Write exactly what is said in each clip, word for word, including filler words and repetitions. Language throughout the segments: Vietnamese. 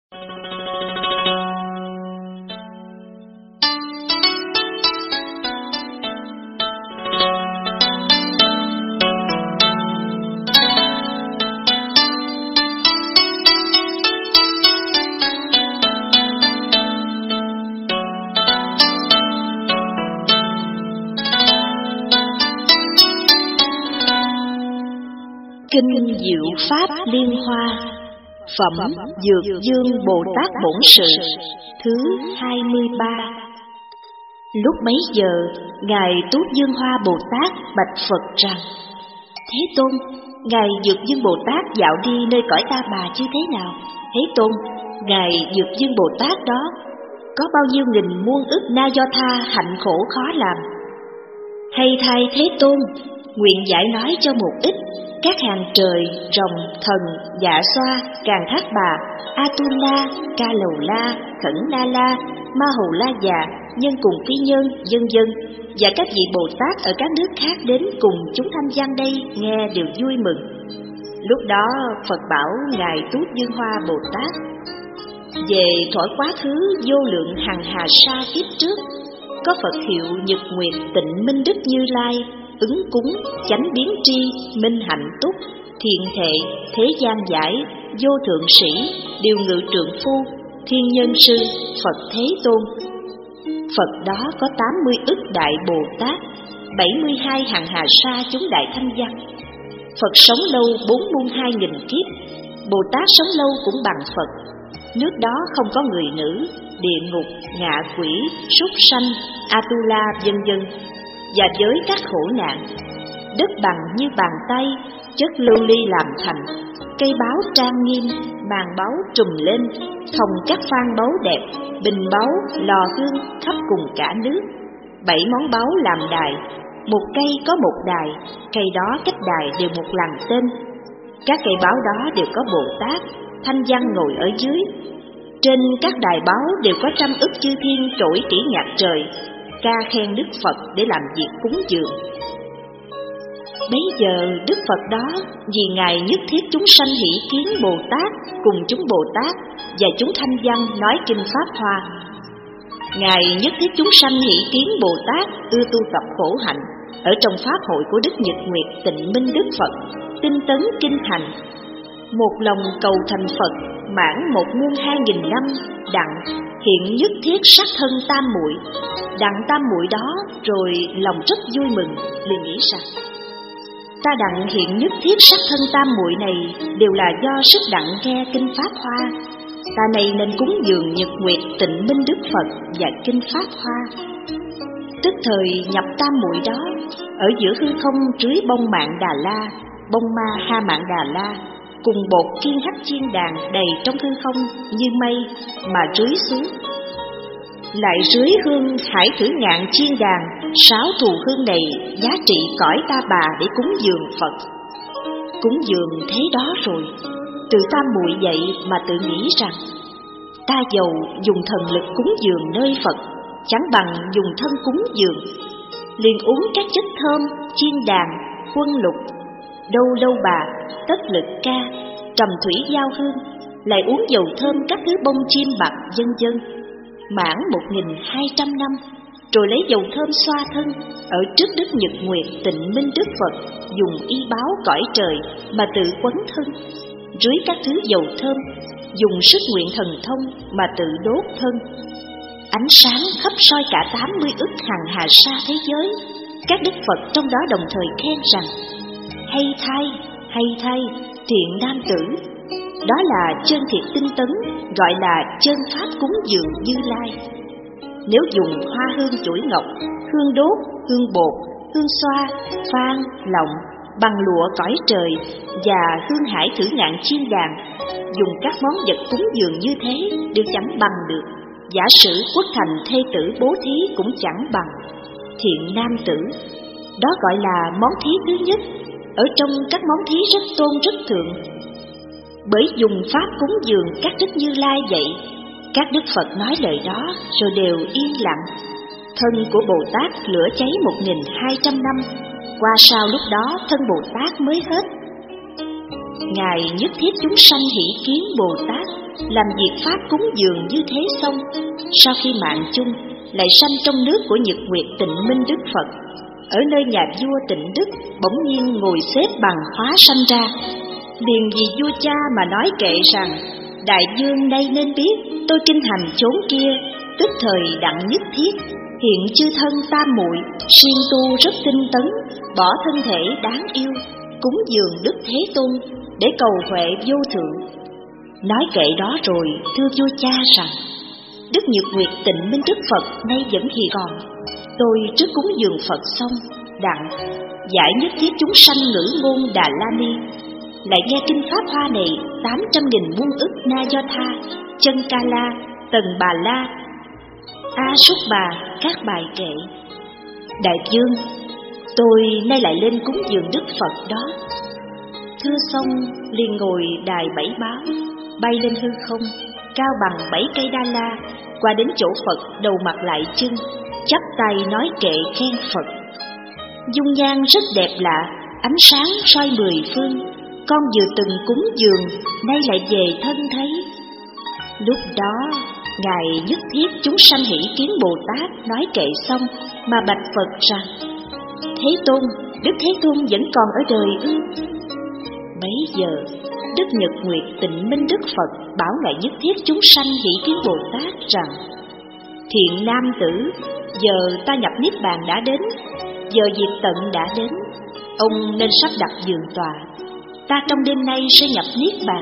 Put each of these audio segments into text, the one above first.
Kinh Diệu Pháp Liên Hoa, phẩm Dược Dương Bồ Tát Bổn Sự, thứ hai mươi ba. Lúc bấy giờ, Ngài Tú Dương Hoa Bồ Tát bạch Phật rằng: Thế Tôn, Ngài Dược Dương Bồ Tát dạo đi nơi cõi Ta Bà như thế nào? Thế Tôn, Ngài Dược Dương Bồ Tát đó có bao nhiêu nghìn muôn ức na do tha hạnh khổ khó làm? Hay thay Thế Tôn, nguyện giải nói cho một ít các hàng trời, rồng, thần, dạ xoa, Càn Thác Bà, Atula, Ca Lầu La, Khẩn Na La, Ma Hầu La Già, Nhân Cùng Phi Nhân, vân vân, và các vị Bồ Tát ở các nước khác đến cùng chúng thanh văn đây nghe đều vui mừng. Lúc đó Phật bảo Ngài Tú Dương Hoa Bồ Tát: về thuở quá khứ vô lượng hằng hà sa kiếp trước, có Phật hiệu Nhật Nguyệt Tịnh Minh Đức Như Lai, ứng cúng, chánh biến tri, minh hạnh túc, thiện thệ, thế gian giải, vô thượng sĩ, điều ngự trượng phu, thiên nhân sư, Phật Thế Tôn. Phật đó có tám mươi ức đại Bồ Tát, bảy mươi hai hằng hà sa chúng đại thanh văn. Phật sống lâu bốn muôn hai nghìn kiếp, Bồ Tát sống lâu cũng bằng Phật. Nước đó không có người nữ, địa ngục, ngạ quỷ, súc sanh, Atula, vân vân, và với các khổ nạn. Đất bằng như bàn tay, chất lưu ly làm thành, cây báo trang nghiêm, bàn báu trùm lên, thòng các phan báu đẹp, bình báu, lò hương khắp cùng cả nước. Bảy món báu làm đài, một cây có một đài, cây đó cách đài đều một lần tên. Các cây báo đó đều có Bồ Tát, thanh văn ngồi ở dưới. Trên các đài báo đều có trăm ức chư thiên trỗi tỉ nhạc trời, ca khen Đức Phật để làm việc cúng dường. Bấy giờ Đức Phật đó vì Ngài nhất thiết chúng sanh hỷ kiến Bồ Tát cùng chúng Bồ Tát và chúng thanh văn nói kinh Pháp Hoa. Ngài nhất thiết chúng sanh hỷ kiến Bồ Tát ưa tu tập khổ hạnh ở trong Pháp hội của Đức Nhật Nguyệt Tịnh Minh Đức Phật, tinh tấn kinh hành, một lòng cầu thành Phật, mãn một muôn hai nghìn năm, đặng hiện nhất thiết sắc thân tam muội. Đặng tam muội đó rồi lòng rất vui mừng, liền nghĩ rằng: ta đặng hiện nhất thiết sắc thân tam muội này đều là do sức đặng nghe kinh Pháp Hoa. Ta này nên cúng dường Nhật Nguyệt Tịnh Minh Đức Phật và kinh Pháp Hoa. Tức thời nhập tam muội đó, ở giữa hư không rưới bông mạng Đà La, bông ma ha mạng Đà La, cùng bột kiên hắc chiên đàn đầy trong hư không như mây mà rưới xuống. Lại rưới hương hải thử ngạn chiên đàn, sáu thù hương này giá trị cõi Ta Bà để cúng dường Phật. Cúng dường thế đó rồi, từ tam muội dậy mà tự nghĩ rằng: ta giàu dùng thần lực cúng dường nơi Phật, chẳng bằng dùng thân cúng dường. Liền uống các chất thơm, chiên đàn, huân lục, đâu đâu bà, tất lực ca, trầm thủy giao hương, lại uống dầu thơm các thứ bông chim bạc vân vân, mãn một nghìn hai trăm năm, rồi lấy dầu thơm xoa thân ở trước Đức Nhật Nguyệt Tịnh Minh Đức Phật, dùng y báo cõi trời mà tự quấn thân, rưới các thứ dầu thơm, dùng sức nguyện thần thông mà tự đốt thân. Ánh sáng khắp soi cả tám mươi ức hằng hà sa thế giới. Các đức Phật trong đó đồng thời khen rằng: hay thay, hay thay, thiện nam tử, đó là chân thiệt tinh tấn, gọi là chân pháp cúng dường Như Lai. Nếu dùng hoa hương chuỗi ngọc, hương đốt, hương bột, hương xoa, phan, lọng, bằng lụa cõi trời và hương hải thử ngạn chiên đàn, dùng các món vật cúng dường như thế đều chẳng bằng được. Giả sử quốc thành thê tử bố thí cũng chẳng bằng. Thiện nam tử, đó gọi là món thí thứ nhất, ở trong các món thí rất tôn rất thượng. Bởi dùng pháp cúng dường các đức Như Lai vậy, các đức Phật nói lời đó rồi đều yên lặng. Thân của Bồ Tát lửa cháy một nghìn hai trăm năm, qua sau lúc đó thân Bồ Tát mới hết. Ngài nhất thiết chúng sanh hỷ kiến Bồ Tát làm việc pháp cúng dường như thế xong, sau khi mạng chung lại sanh trong nước của Nhật Nguyệt Tịnh Minh Đức Phật. Ở nơi nhà vua Tịnh Đức bỗng nhiên ngồi xếp bằng hóa sanh ra. Liền vì vua cha mà nói kệ rằng: đại vương đây nên biết, tôi kinh hành chốn kia, tức thời đặng nhất thiết, hiện chư thân tam muội siêng tu rất tinh tấn, bỏ thân thể đáng yêu, cúng dường Đức Thế Tôn để cầu huệ vô thượng. Nói kệ đó rồi thưa vua cha rằng: Đức Nhật Nguyệt Tịnh Minh Đức Phật nay vẫn hiện còn. Tôi trước cúng dường Phật xong, đặng giải nhất thiết chúng sanh ngữ ngôn Đà La Ni, lại nghe kinh pháp hoa này tám trăm nghìn muôn ức Na Do Tha, Chân Ca La, Tần Bà La, A Súc Bà các bài kệ. Đại vương, tôi nay lại lên cúng dường Đức Phật đó. Thưa xong liền ngồi đài bảy báo, bay lên hư không, cao bằng bảy cây đa la, qua đến chỗ Phật đầu mặt lại chân, chắp tay nói kệ khen Phật. Dung nhan rất đẹp lạ, ánh sáng soi mười phương, con vừa từng cúng dường, nay lại về thân thấy. Lúc đó, Ngài nhất thiết chúng sanh hỷ kiến Bồ Tát nói kệ xong mà bạch Phật rằng: Thế Tôn, Đức Thế Tôn vẫn còn ở đời ư? Bấy giờ, Đức Nhật Nguyệt Tịnh Minh Đức Phật bảo Ngài nhất thiết chúng sanh hỷ kiến Bồ Tát rằng: Thiện nam tử, giờ ta nhập Niết Bàn đã đến, giờ diệt tận đã đến, ông nên sắp đặt giường tòa, ta trong đêm nay sẽ nhập Niết Bàn.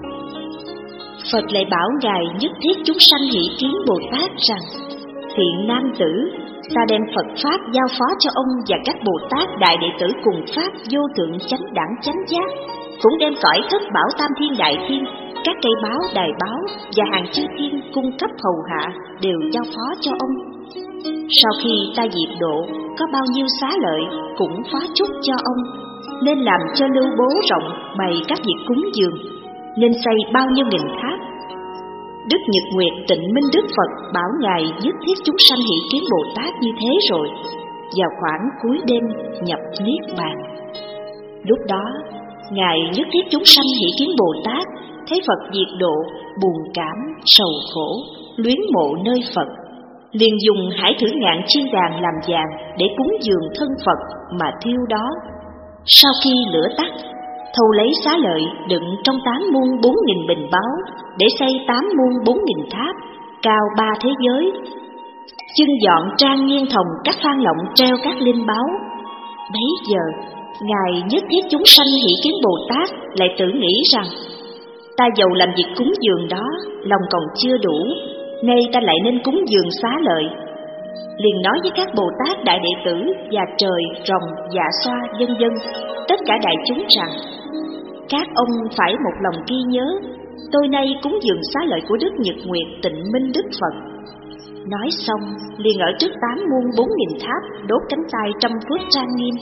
Phật lại bảo Ngài nhất thiết chúng sanh hỷ kiến Bồ Tát rằng: Thiện nam tử, ta đem Phật Pháp giao phó cho ông và các Bồ Tát đại đệ tử cùng Pháp vô thượng chánh đẳng chánh giác, cũng đem cõi thất bảo tam thiên đại thiên, các cây báo đài báo và hàng chư thiên cung cấp hầu hạ đều giao phó cho ông. Sau khi ta diệt độ, có bao nhiêu xá lợi cũng phó chúc cho ông, nên làm cho lưu bố rộng bày các việc cúng dường, nên xây bao nhiêu nghìn tháp. Đức Nhật Nguyệt Tịnh Minh Đức Phật bảo Ngài nhất thiết chúng sanh hỷ kiến Bồ Tát như thế rồi, vào khoảng cuối đêm nhập Niết Bàn. Lúc đó, Ngài nhất thiết chúng sanh hỷ kiến Bồ Tát, thấy Phật diệt độ, buồn cảm, sầu khổ, luyến mộ nơi Phật, liền dùng hải thử ngạn chiên đàn làm vàng để cúng dường thân Phật mà thiêu đó. Sau khi lửa tắt, thâu lấy xá lợi đựng trong tám muôn bốn nghìn bình báu để xây tám muôn bốn nghìn tháp, cao ba thế giới. Chân dọn trang nghiêm thồng các phan lọng treo các linh báu. Bấy giờ, Ngài nhất thiết chúng sanh hỷ kiến Bồ Tát lại tự nghĩ rằng: ta dầu làm việc cúng dường đó, lòng còn chưa đủ, nay ta lại nên cúng dường xá lợi. Liền nói với các Bồ Tát đại đệ tử và trời, rồng, dạ xoa, vân vân, tất cả đại chúng rằng: các ông phải một lòng ghi nhớ, tôi nay cúng dường xá lợi của Đức Nhật Nguyệt Tịnh Minh Đức Phật. Nói xong, liền ở trước tám muôn bốn nghìn tháp đốt cánh tay trăm phước trang nghiêm,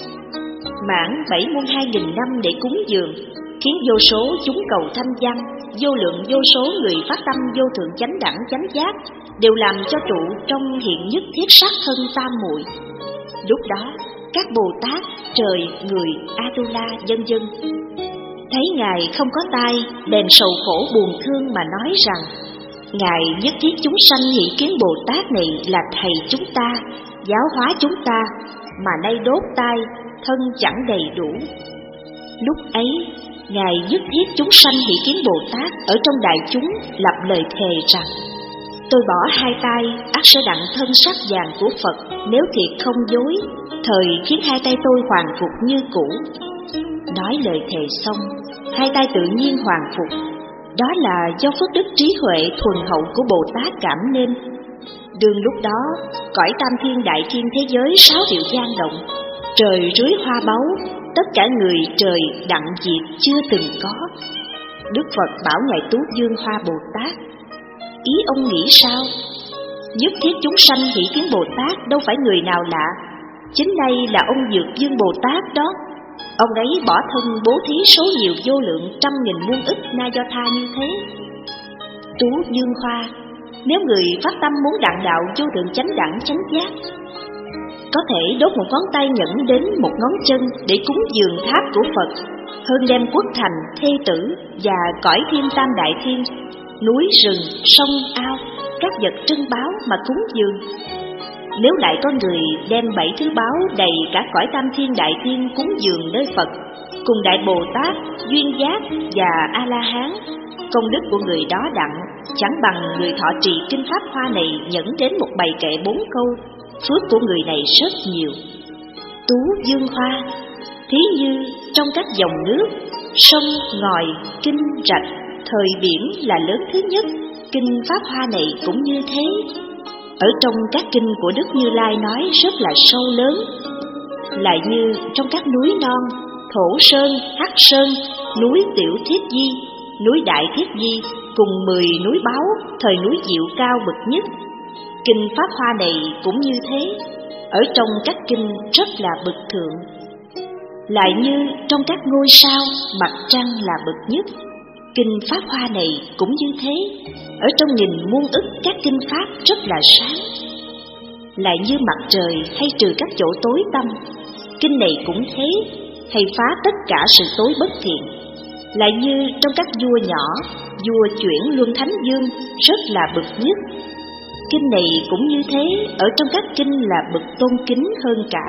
mãn bảy muôn hai nghìn năm để cúng dường, khiến vô số chúng cầu thanh văn, vô lượng vô số người phát tâm vô thượng chánh đẳng chánh giác đều làm cho trụ trong hiện nhất thiết sát thân tam muội. Lúc đó, các Bồ Tát, trời, người, Atula, vân vân thấy Ngài không có tai, bèn sầu khổ buồn thương mà nói rằng: Ngài nhất thiết chúng sanh hỷ kiến Bồ Tát này là thầy chúng ta, giáo hóa chúng ta, mà nay đốt tai, thân chẳng đầy đủ. Lúc ấy, Ngài nhất thiết chúng sanh hỷ kiến Bồ Tát ở trong đại chúng lập lời thề rằng: tôi bỏ hai tay, ắt sẽ đặng thân sắc vàng của Phật, nếu thiệt không dối, thời khiến hai tay tôi hoàn phục như cũ. Nói lời thề xong, hai tay tự nhiên hoàn phục. Đó là do phước đức trí huệ thuần hậu của Bồ Tát cảm nên. Đương lúc đó, cõi tam thiên đại thiên thế giới sáu điệu gian động, trời rưới hoa báu, tất cả người trời đặng diệt chưa từng có. Đức Phật bảo Ngài Tú Dương Hoa Bồ Tát: ý ông nghĩ sao? Nhất thiết chúng sanh hỷ kiến Bồ Tát đâu phải người nào lạ, chính đây là ông Dược Dương Bồ Tát đó. Ông ấy bỏ thân bố thí số nhiều vô lượng trăm nghìn muôn ức Na Do Tha như thế. Tú Dương Hoa, nếu người phát tâm muốn đặng đạo vô thượng chánh đẳng chánh giác, có thể đốt một ngón tay nhẫn đến một ngón chân để cúng dường tháp của Phật, hơn đem quốc thành, thê tử và cõi thiên tam đại thiên, núi rừng, sông ao, các vật trân báu mà cúng dường. Nếu lại có người đem bảy thứ báu đầy cả cõi tam thiên đại thiên cúng dường nơi Phật, cùng Đại Bồ Tát, Duyên Giác và A-la-hán, công đức của người đó đặng chẳng bằng người thọ trì kinh Pháp Hoa này nhẫn đến một bài kệ bốn câu. Phước của người này rất nhiều. Tú Dương Hoa, thí như trong các dòng nước, sông, ngòi, kinh, rạch, thời biển là lớn thứ nhất, kinh Pháp Hoa này cũng như thế. Ở trong các kinh của Đức Như Lai nói rất là sâu lớn, lại như trong các núi non, Thổ Sơn, Hắc Sơn, núi Tiểu Thiết Di, núi Đại Thiết Di, cùng mười núi báu, thời núi Diệu cao bậc nhất. Kinh Pháp Hoa này cũng như thế, ở trong các kinh rất là bậc thượng. Lại như trong các ngôi sao, mặt trăng là bậc nhất, kinh Pháp Hoa này cũng như thế, ở trong nghìn muôn ức các kinh Pháp rất là sáng. Lại như mặt trời hay trừ các chỗ tối tăm, kinh này cũng thế, hay phá tất cả sự tối bất thiện. Lại như trong các vua nhỏ, vua chuyển luân thánh dương rất là bậc nhất, kinh này cũng như thế, ở trong các kinh là bậc tôn kính hơn cả.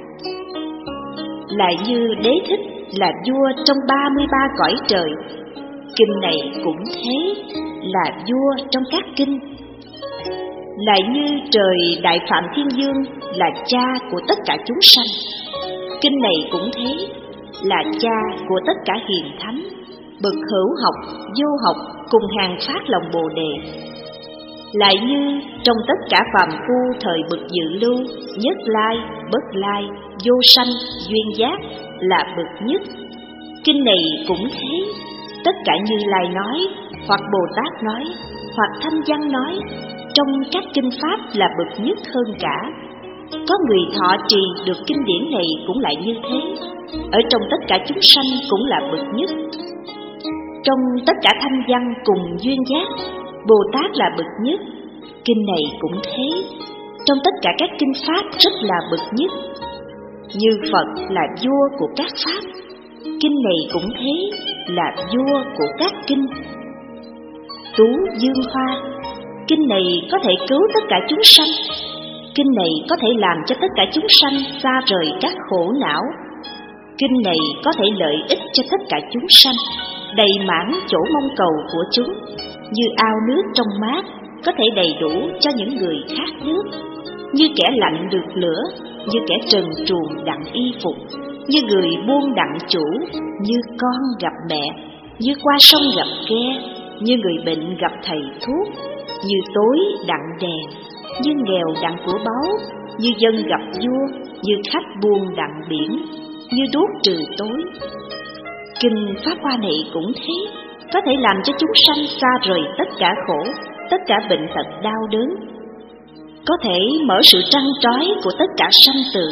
Lại như Đế Thích là vua trong ba mươi ba cõi trời, kinh này cũng thế, là vua trong các kinh. Lại như trời Đại Phạm Thiên Dương là cha của tất cả chúng sanh, kinh này cũng thế, là cha của tất cả hiền thánh, bậc hữu học, vô học cùng hàng phát lòng Bồ Đề. Lại như trong tất cả phàm phu thời bậc dự lưu, nhất lai, bất lai, vô sanh, duyên giác là bậc nhất, kinh này cũng thế. Tất cả Như Lai nói, hoặc Bồ Tát nói, hoặc Thanh Văn nói, trong các kinh Pháp là bậc nhất hơn cả. Có người thọ trì được kinh điển này cũng lại như thế, ở trong tất cả chúng sanh cũng là bậc nhất. Trong tất cả Thanh Văn cùng duyên giác, Bồ Tát là bậc nhất, kinh này cũng thế. Trong tất cả các kinh Pháp rất là bậc nhất. Như Phật là vua của các Pháp, kinh này cũng thế, là vua của các kinh. Tú Dương Hoa, kinh này có thể cứu tất cả chúng sanh, kinh này có thể làm cho tất cả chúng sanh xa rời các khổ não, kinh này có thể lợi ích cho tất cả chúng sanh, đầy mãn chỗ mong cầu của chúng, như ao nước trong mát có thể đầy đủ cho những người khát nước, như kẻ lạnh được lửa, như kẻ trần truồng đặng y phục, như người buôn đặng chủ, như con gặp mẹ, như qua sông gặp ghe, như người bệnh gặp thầy thuốc, như tối đặng đèn, như nghèo đặng của báu, như dân gặp vua, như khách buôn đặng biển, như đuốc trừ tối. Kinh Pháp Hoa này cũng thế, có thể làm cho chúng sanh xa rời tất cả khổ, tất cả bệnh tật đau đớn, có thể mở sự trăn trói của tất cả sanh tử.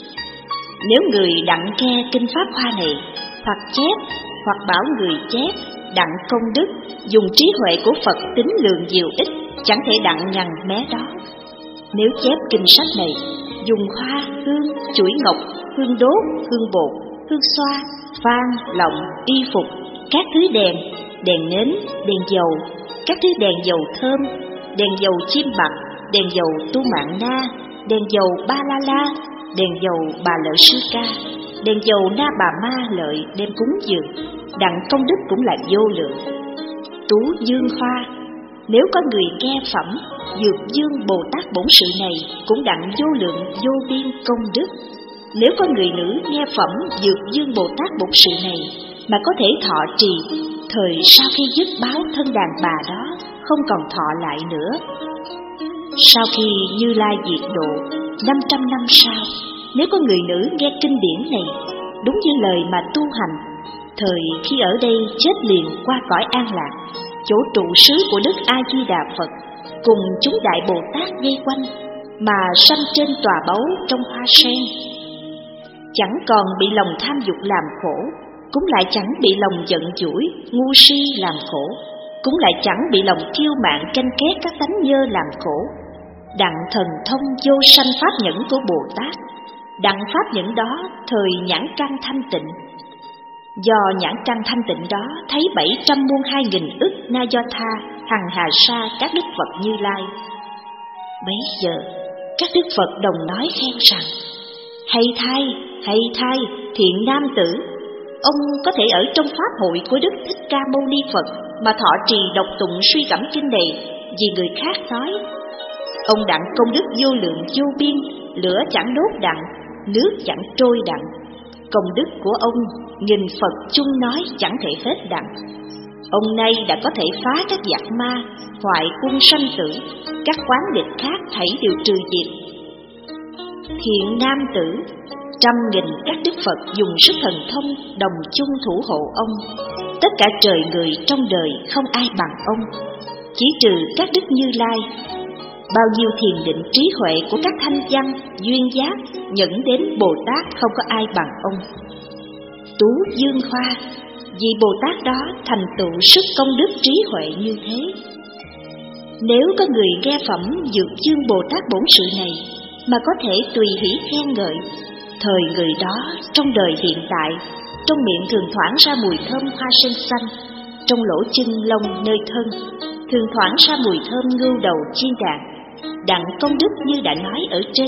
Nếu người đặng nghe kinh Pháp Hoa này, hoặc chép, hoặc bảo người chép, đặng công đức, dùng trí huệ của Phật tính lượng diệu ích, chẳng thể đặng nhằn mé đó. Nếu chép kinh sách này, dùng hoa, hương, chuỗi ngọc, hương đốt, hương bột, hương xoa, phan, lọng, y phục, các thứ đèn, đèn nến, đèn dầu, các thứ đèn dầu thơm, đèn dầu chim bạc, đèn dầu tu mạng na, đèn dầu ba la la, đèn dầu bà lợi sư ca, đèn dầu na bà ma lợi đem cúng dường, đặng công đức cũng là vô lượng. Tú Dương Hoa, nếu có người nghe phẩm Dược Dương Bồ Tát Bổn Sự này, cũng đặng vô lượng vô biên công đức. Nếu có người nữ nghe phẩm Dược Dương Bồ Tát Bổn Sự này mà có thể thọ trì, thời sau khi dứt báo thân đàn bà đó không còn thọ lại nữa. Sau khi Như Lai diệt độ năm trăm năm sau, nếu có người nữ nghe kinh điển này, đúng như lời mà tu hành, thời khi ở đây chết liền qua cõi an lạc, chỗ trụ xứ của Đức A Di Đà Phật, cùng chúng đại Bồ Tát vây quanh, mà sanh trên tòa báu trong hoa sen, chẳng còn bị lòng tham dục làm khổ, cũng lại chẳng bị lòng giận dỗi, ngu si làm khổ, cũng lại chẳng bị lòng kiêu mạn canh két các tánh nhơ làm khổ. Đặng thần thông vô sanh pháp nhẫn của Bồ Tát, đặng pháp nhẫn đó thời nhãn căn thanh tịnh. Do nhãn căn thanh tịnh đó thấy bảy trăm muôn hai nghìn ức na do tha hằng hà sa các đức Phật Như Lai. Bấy giờ các đức Phật đồng nói khen rằng: Hay thay, hay thay, thiện nam tử, ông có thể ở trong pháp hội của Đức Thích Ca Mâu Ni Phật mà thọ trì đọc tụng suy gẫm kinh này, vì người khác nói. Ông đặng công đức vô lượng vô biên, lửa chẳng đốt đặng, nước chẳng trôi đặng. Công đức của ông nghìn Phật chung nói chẳng thể hết đặng. Ông nay đã có thể phá các giặc ma, hoại quân sanh tử, các quán địch khác thảy đều trừ diệt. Thiện nam tử, trăm nghìn các đức Phật dùng sức thần thông đồng chung thủ hộ ông. Tất cả trời người trong đời không ai bằng ông, chỉ trừ các đức Như Lai. Bao nhiêu thiền định trí huệ của các thanh văn, duyên giác, nhẫn đến Bồ Tát không có ai bằng ông. Tú Dương Hoa, vì Bồ Tát đó thành tựu sức công đức trí huệ như thế. Nếu có người nghe phẩm Dược Dương Bồ Tát Bổn Sự này mà có thể tùy hỷ khen ngợi, thời người đó trong đời hiện tại, trong miệng thường thoảng ra mùi thơm hoa sen xanh, trong lỗ chân lông nơi thân thường thoảng ra mùi thơm ngưu đầu chiên đàn, đặng công đức như đã nói ở trên.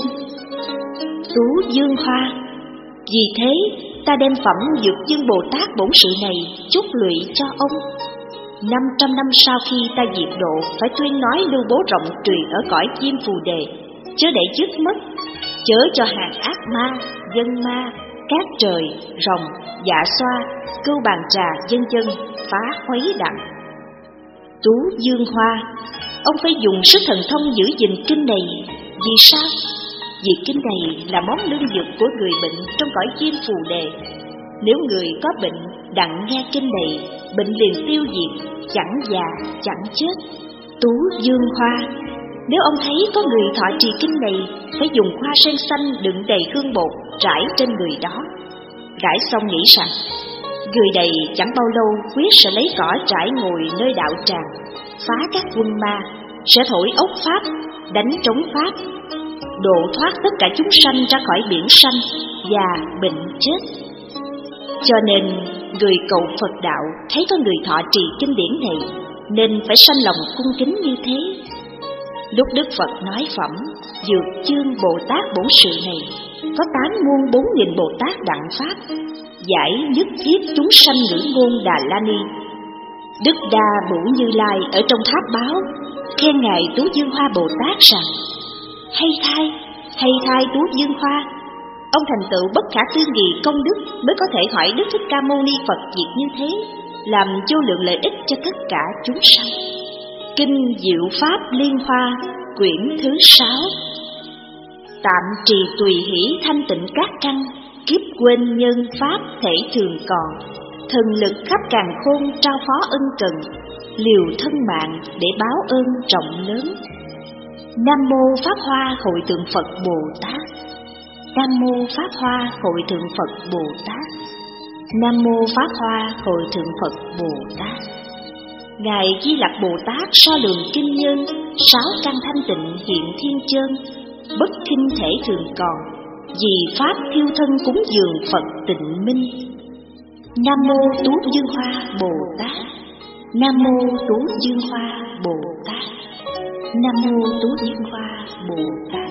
Tú Dương Hoa, vì thế ta đem phẩm Dược Dương Bồ Tát Bổn Sự này chúc lụy cho ông. Năm trăm năm sau khi ta diệt độ, phải tuyên nói lưu bố rộng truyền ở cõi Diêm Phù Đề, chớ để dứt mất, chớ cho hàng ác ma, dân ma, cát trời, rồng, dạ xoa, cưu bàn trà vân vân phá khuấy đặng. Tú Dương Hoa, ông phải dùng sức thần thông giữ gìn kinh này. Vì sao? Vì kinh này là món lương dược của người bệnh trong cõi Diêm Phù Đề. Nếu người có bệnh đặng nghe kinh này, bệnh liền tiêu diệt, chẳng già chẳng chết. Tú Dương Hoa, nếu ông thấy có người thọ trì kinh này, phải dùng hoa sen xanh đựng đầy hương bột trải trên người đó. Rải xong nghĩ rằng người này chẳng bao lâu quyết sẽ lấy cỏ trải ngồi nơi đạo tràng, phá các quân ma, sẽ thổi ốc pháp, đánh trống pháp, độ thoát tất cả chúng sanh ra khỏi biển sanh và bệnh chết. Cho nên người cầu Phật đạo thấy có người thọ trì kinh điển này nên phải sanh lòng cung kính như thế. Lúc Đức Phật nói phẩm Dược Dương Bồ Tát Bổn Sự này, có tám muôn bốn nghìn Bồ Tát đặng pháp, giải nhất thiết chúng sanh ngữ ngôn Đà La Ni. Đức Đa Bửu Như Lai ở trong tháp báo khen ngài Tú Dương Hoa Bồ Tát rằng: Hay thay, hay thay Tú Dương Hoa, ông thành tựu bất khả tư nghị công đức mới có thể hỏi Đức Thích Ca Mâu Ni Phật việc như thế, làm vô lượng lợi ích cho tất cả chúng sanh. Kinh Diệu Pháp Liên Hoa, quyển thứ sáu. Tạm trì tùy hỷ thanh tịnh các căn, kiếp quên nhân pháp thể thường còn. Thần lực khắp càn khôn trao phó ân cần, liều thân mạng để báo ơn rộng lớn. Nam mô Pháp Hoa Hội Thượng Phật Bồ Tát. Nam mô Pháp Hoa Hội Thượng Phật Bồ Tát. Nam mô Pháp Hoa Hội Thượng Phật Bồ Tát. Ngài Di Lặc Bồ Tát so lượng kinh nhân, sáu căn thanh tịnh hiện thiên chơn, bất khinh thể thường còn, vì pháp thiêu thân cúng dường Phật tịnh minh. Nam mô Tú Dương Hoa Bồ Tát. Nam mô Tú Dương Hoa Bồ Tát. Nam mô Tú Dương Hoa Bồ Tát.